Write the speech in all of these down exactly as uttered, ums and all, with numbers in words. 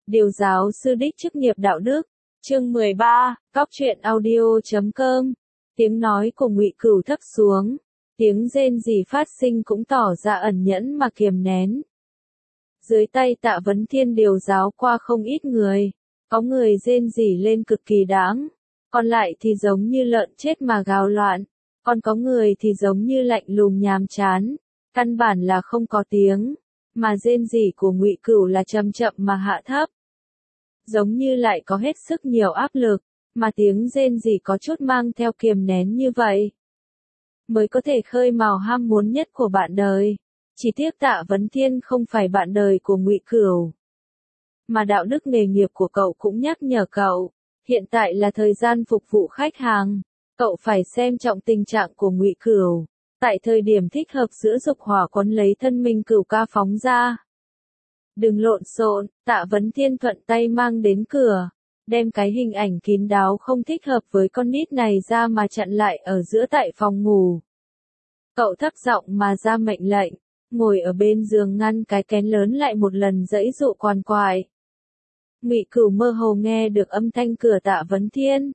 Điều giáo sư đích chức nghiệp đạo đức, chương mười ba, cóc truyện audio chấm com. Tiếng nói của Ngụy Cửu thấp xuống, tiếng rên rỉ phát sinh cũng tỏ ra ẩn nhẫn mà kiềm nén. Dưới tay Tạ Vấn Thiên điều giáo qua không ít người, có người rên rỉ lên cực kỳ đáng, còn lại thì giống như lợn chết mà gào loạn, còn có người thì giống như lạnh lùng nhàm chán, căn bản là không có tiếng, mà rên rỉ của Ngụy Cửu là chậm chậm mà hạ thấp. Giống như lại có hết sức nhiều áp lực, mà tiếng rên rỉ có chút mang theo kiềm nén như vậy, mới có thể khơi mào ham muốn nhất của bạn đời. Chỉ tiếc Tạ Vấn Thiên không phải bạn đời của Ngụy Cửu, mà đạo đức nghề nghiệp của cậu cũng nhắc nhở cậu, hiện tại là thời gian phục vụ khách hàng, cậu phải xem trọng tình trạng của Ngụy Cửu, tại thời điểm thích hợp giữa dục hỏa quấn lấy thân mình Cửu ca phóng ra. Đừng lộn xộn, Tạ Vấn Thiên thuận tay mang đến cửa, đem cái hình ảnh kín đáo không thích hợp với con nít này ra mà chặn lại ở giữa tại phòng ngủ. Cậu thấp giọng mà ra mệnh lệnh, ngồi ở bên giường ngăn cái kén lớn lại một lần giãy dụ quằn quại. Ngụy Cửu mơ hồ nghe được âm thanh cửa Tạ Vấn Thiên.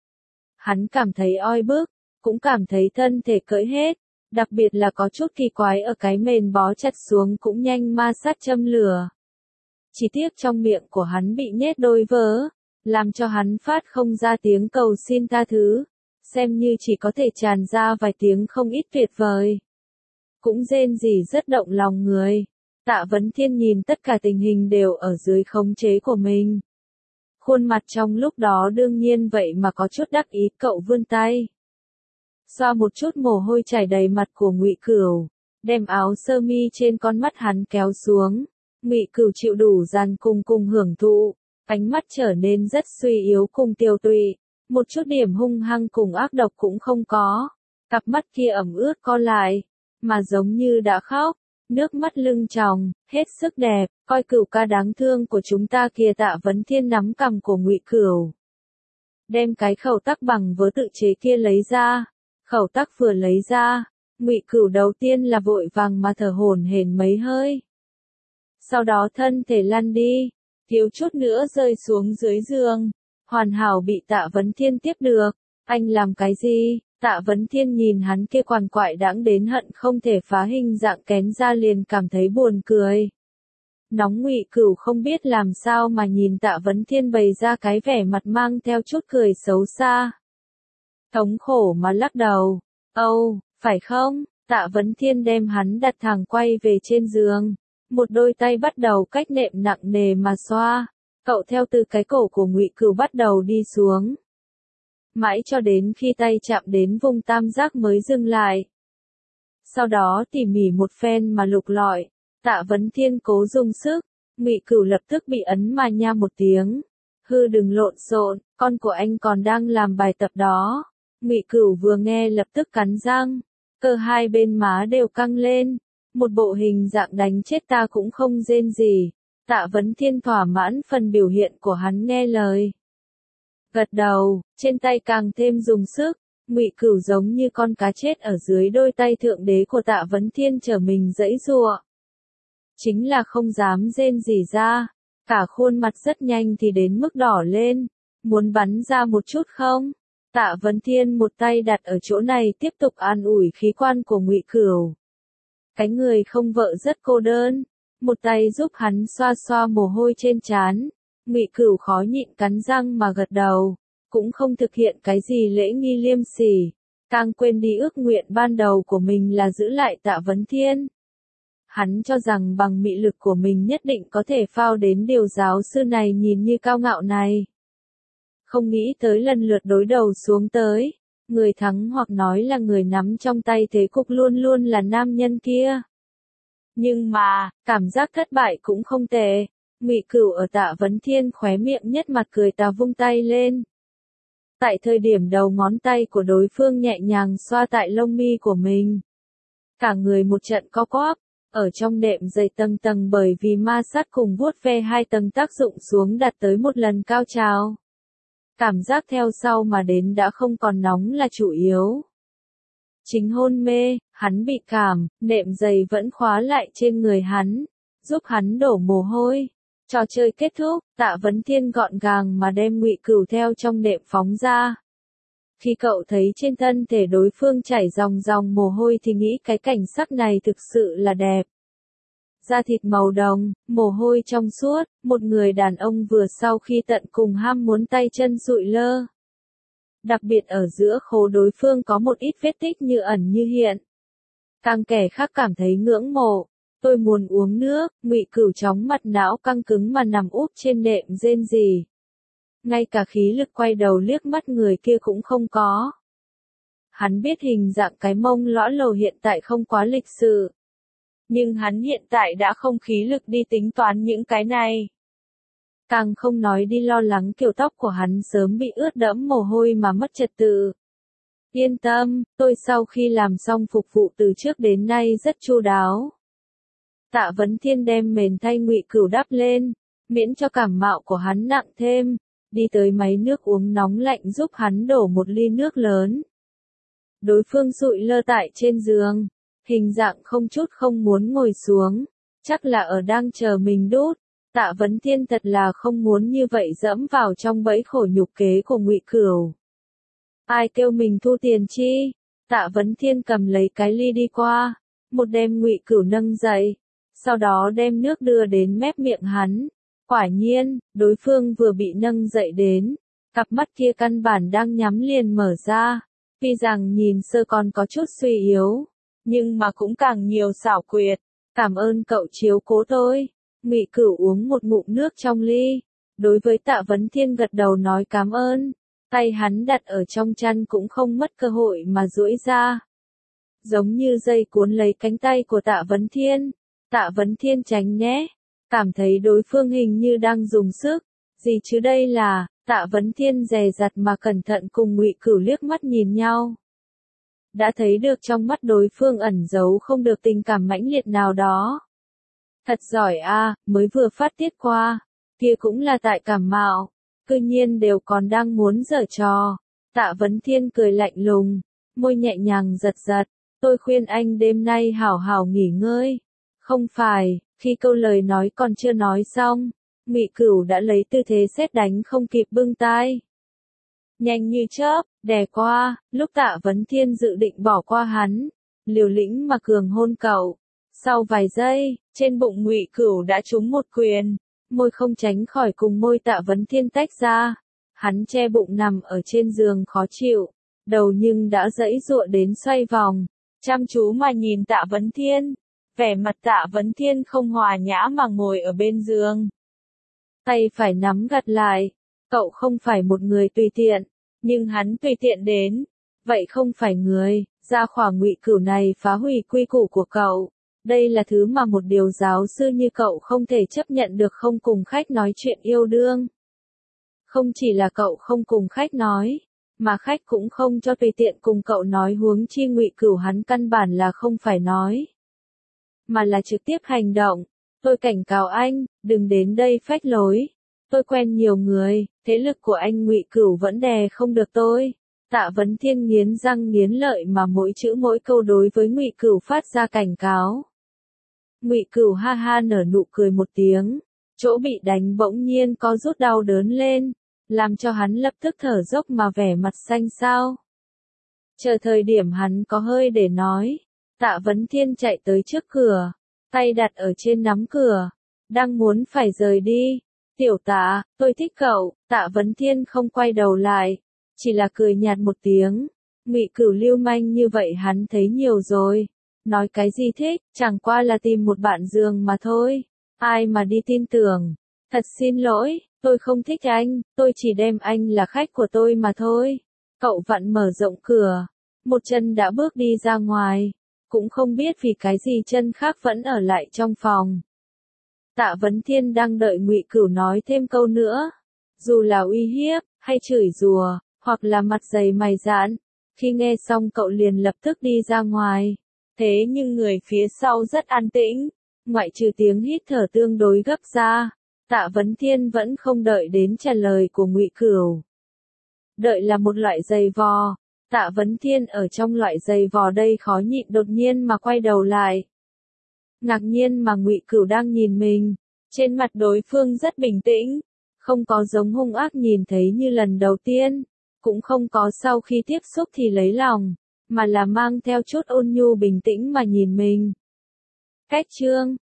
Hắn cảm thấy oi bức, cũng cảm thấy thân thể cỡi hết, đặc biệt là có chút kỳ quái ở cái mền bó chặt xuống cũng nhanh ma sát châm lửa. Chỉ tiếc trong miệng của hắn bị nhét đôi vớ, làm cho hắn phát không ra tiếng cầu xin tha thứ, xem như chỉ có thể tràn ra vài tiếng không ít tuyệt vời. Cũng rên rỉ rất động lòng người. Tạ Vấn Thiên nhìn tất cả tình hình đều ở dưới khống chế của mình. Khuôn mặt trong lúc đó đương nhiên vậy mà có chút đắc ý, cậu vươn tay, xoa một chút mồ hôi chảy đầy mặt của Ngụy Cửu, đem áo sơ mi trên con mắt hắn kéo xuống. Ngụy Cửu chịu đủ gian cùng cùng hưởng thụ, ánh mắt trở nên rất suy yếu cùng tiêu tụy, một chút điểm hung hăng cùng ác độc cũng không có. Cặp mắt kia ẩm ướt co lại, mà giống như đã khóc, nước mắt lưng tròng, hết sức đẹp, coi Cửu ca đáng thương của chúng ta kìa. Tạ Vấn Thiên nắm cằm của Ngụy Cửu, đem cái khẩu tắc bằng vớ tự chế kia lấy ra. Khẩu tắc vừa lấy ra, Ngụy Cửu đầu tiên là vội vàng mà thở hổn hển mấy hơi. Sau đó thân thể lăn đi, thiếu chút nữa rơi xuống dưới giường, hoàn hảo bị Tạ Vấn Thiên tiếp được. Anh làm cái gì? Tạ Vấn Thiên nhìn hắn kia quằn quại đãng đến hận không thể phá hình dạng kén ra liền cảm thấy buồn cười. Nóng Ngụy Cửu không biết làm sao mà nhìn Tạ Vấn Thiên bày ra cái vẻ mặt mang theo chút cười xấu xa. Thống khổ mà lắc đầu, âu, phải không? Tạ Vấn Thiên đem hắn đặt thẳng quay về trên giường, một đôi tay bắt đầu cách nệm nặng nề mà xoa. Cậu theo từ cái cổ của Ngụy Cửu bắt đầu đi xuống, mãi cho đến khi tay chạm đến vùng tam giác mới dừng lại. Sau đó tỉ mỉ một phen mà lục lọi, Tạ Vấn Thiên cố dùng sức, Ngụy Cửu lập tức bị ấn mà nha một tiếng. Hư, đừng lộn xộn, con của anh còn đang làm bài tập đó. Ngụy Cửu vừa nghe lập tức cắn răng, cơ hai bên má đều căng lên, một bộ hình dạng đánh chết ta cũng không rên gì. Tạ Vấn Thiên thỏa mãn phần biểu hiện của hắn, nghe lời, gật đầu, trên tay càng thêm dùng sức. Ngụy Cửu giống như con cá chết ở dưới đôi tay thượng đế của Tạ Vấn Thiên trở mình giãy giụa, chính là không dám rên gì ra, cả khuôn mặt rất nhanh thì đến mức đỏ lên, muốn bắn ra một chút không? Tạ Vấn Thiên một tay đặt ở chỗ này tiếp tục an ủi khí quan của Ngụy Cửu. Cái người không vợ rất cô đơn, một tay giúp hắn xoa xoa mồ hôi trên trán. Ngụy Cửu khó nhịn cắn răng mà gật đầu, cũng không thực hiện cái gì lễ nghi liêm sỉ, càng quên đi ước nguyện ban đầu của mình là giữ lại Tạ Vấn Thiên. Hắn cho rằng bằng mị lực của mình nhất định có thể phao đến điều giáo sư này nhìn như cao ngạo này. Không nghĩ tới lần lượt đối đầu xuống tới, người thắng hoặc nói là người nắm trong tay thế cục luôn luôn là nam nhân kia. Nhưng mà, cảm giác thất bại cũng không tệ. Ngụy Cửu ở Tạ Vấn Thiên khóe miệng nhất mặt cười tà vung tay lên. Tại thời điểm đầu ngón tay của đối phương nhẹ nhàng xoa tại lông mi của mình, cả người một trận co quắp, ở trong đệm dày tầng tầng bởi vì ma sát cùng vuốt ve hai tầng tác dụng xuống đạt tới một lần cao trào. Cảm giác theo sau mà đến đã không còn nóng là chủ yếu. Chính hôn mê, hắn bị cảm, nệm dày vẫn khóa lại trên người hắn, giúp hắn đổ mồ hôi. Trò chơi kết thúc, Tạ Vấn Thiên gọn gàng mà đem Ngụy Cửu theo trong nệm phóng ra. Khi cậu thấy trên thân thể đối phương chảy dòng dòng mồ hôi thì nghĩ cái cảnh sắc này thực sự là đẹp. Da thịt màu đồng, mồ hôi trong suốt, một người đàn ông vừa sau khi tận cùng ham muốn tay chân sụi lơ. Đặc biệt ở giữa khố đối phương có một ít vết tích như ẩn như hiện. Càng kẻ khác cảm thấy ngưỡng mộ. Tôi muốn uống nước, Ngụy Cửu chóng mặt não căng cứng mà nằm úp trên nệm rên rỉ. Ngay cả khí lực quay đầu liếc mắt người kia cũng không có. Hắn biết hình dạng cái mông lõa lồ hiện tại không quá lịch sự. Nhưng hắn hiện tại đã không khí lực đi tính toán những cái này. Càng không nói đi lo lắng kiểu tóc của hắn sớm bị ướt đẫm mồ hôi mà mất trật tự. Yên tâm, tôi sau khi làm xong phục vụ từ trước đến nay rất chu đáo. Tạ Vấn Thiên đem mền thay Ngụy Cửu đắp lên, miễn cho cảm mạo của hắn nặng thêm, đi tới máy nước uống nóng lạnh giúp hắn đổ một ly nước lớn. Đối phương sụi lơ tại trên giường, hình dạng không chút không muốn ngồi xuống, chắc là ở đang chờ mình đút. Tạ Vấn Thiên thật là không muốn như vậy dẫm vào trong bẫy khổ nhục kế của Ngụy Cửu. Ai kêu mình thu tiền chi? Tạ Vấn Thiên cầm lấy cái ly đi qua, một đem Ngụy Cửu nâng dậy, sau đó đem nước đưa đến mép miệng hắn. Quả nhiên, đối phương vừa bị nâng dậy đến, cặp mắt kia căn bản đang nhắm liền mở ra, tuy rằng nhìn sơ còn có chút suy yếu, nhưng mà cũng càng nhiều xảo quyệt. Cảm ơn cậu chiếu cố tôi. Ngụy Cửu uống một ngụm nước trong ly, đối với Tạ Vấn Thiên gật đầu nói cảm ơn, tay hắn đặt ở trong chăn cũng không mất cơ hội mà duỗi ra. Giống như dây cuốn lấy cánh tay của Tạ Vấn Thiên, Tạ Vấn Thiên tránh né, cảm thấy đối phương hình như đang dùng sức, gì chứ đây là, Tạ Vấn Thiên dè dặt mà cẩn thận cùng Ngụy Cửu liếc mắt nhìn nhau. Đã thấy được trong mắt đối phương ẩn giấu không được tình cảm mãnh liệt nào đó. Thật giỏi a, mới vừa phát tiết qua, kia cũng là tại cảm mạo, cư nhiên đều còn đang muốn giở trò. Tạ Vấn Thiên cười lạnh lùng, môi nhẹ nhàng giật giật, tôi khuyên anh đêm nay hảo hảo nghỉ ngơi. Không phải, khi câu lời nói còn chưa nói xong, Ngụy Cửu đã lấy tư thế sét đánh không kịp bưng tai. Nhanh như chớp, đè qua, lúc Tạ Vấn Thiên dự định bỏ qua hắn, liều lĩnh mà cường hôn cậu. Sau vài giây, trên bụng Ngụy Cửu đã trúng một quyền, môi không tránh khỏi cùng môi Tạ Vấn Thiên tách ra. Hắn che bụng nằm ở trên giường khó chịu, đầu nhưng đã giãy giụa đến xoay vòng, chăm chú mà nhìn Tạ Vấn Thiên. Vẻ mặt Tạ Vấn Thiên không hòa nhã mà ngồi ở bên giường. Tay phải nắm gặt lại, cậu không phải một người tùy tiện, nhưng hắn tùy tiện đến, vậy không phải người, ra khỏa Ngụy Cửu này phá hủy quy củ của cậu. Đây là thứ mà một điều giáo sư như cậu không thể chấp nhận được, không cùng khách nói chuyện yêu đương. Không chỉ là cậu không cùng khách nói, mà khách cũng không cho tùy tiện cùng cậu nói, huống chi Ngụy Cửu hắn căn bản là không phải nói, mà là trực tiếp hành động. Tôi cảnh cáo anh, đừng đến đây phách lối. Tôi quen nhiều người, thế lực của anh Ngụy Cửu vẫn đè không được tôi. Tạ Vấn Thiên nghiến răng nghiến lợi mà mỗi chữ mỗi câu đối với Ngụy Cửu phát ra cảnh cáo. Ngụy Cửu ha ha nở nụ cười một tiếng, chỗ bị đánh bỗng nhiên có rút đau đớn lên, làm cho hắn lập tức thở dốc mà vẻ mặt xanh xao. Chờ thời điểm hắn có hơi để nói, Tạ Vấn Thiên chạy tới trước cửa, tay đặt ở trên nắm cửa, đang muốn phải rời đi. Tiểu Tạ, tôi thích cậu. Tạ Vấn Thiên không quay đầu lại, chỉ là cười nhạt một tiếng. Ngụy Cửu lưu manh như vậy hắn thấy nhiều rồi. Nói cái gì thích, chẳng qua là tìm một bạn giường mà thôi. Ai mà đi tin tưởng. Thật xin lỗi, tôi không thích anh, tôi chỉ đem anh là khách của tôi mà thôi. Cậu vặn mở rộng cửa, một chân đã bước đi ra ngoài, cũng không biết vì cái gì chân khác vẫn ở lại trong phòng. Tạ Vấn Thiên đang đợi Ngụy Cửu nói thêm câu nữa, dù là uy hiếp, hay chửi rủa, hoặc là mặt dày mày dạn, khi nghe xong cậu liền lập tức đi ra ngoài. Thế nhưng người phía sau rất an tĩnh, ngoại trừ tiếng hít thở tương đối gấp ra, Tạ Vấn Thiên vẫn không đợi đến trả lời của Ngụy Cửu. Đợi là một loại giày vò, Tạ Vấn Thiên ở trong loại giày vò đây khó nhịn đột nhiên mà quay đầu lại. Ngạc nhiên mà Ngụy Cửu đang nhìn mình, Trên mặt đối phương rất bình tĩnh, không có giống hung ác nhìn thấy như lần đầu tiên, cũng không có sau khi tiếp xúc thì lấy lòng, mà là mang theo chút ôn nhu bình tĩnh mà nhìn mình. Cách chương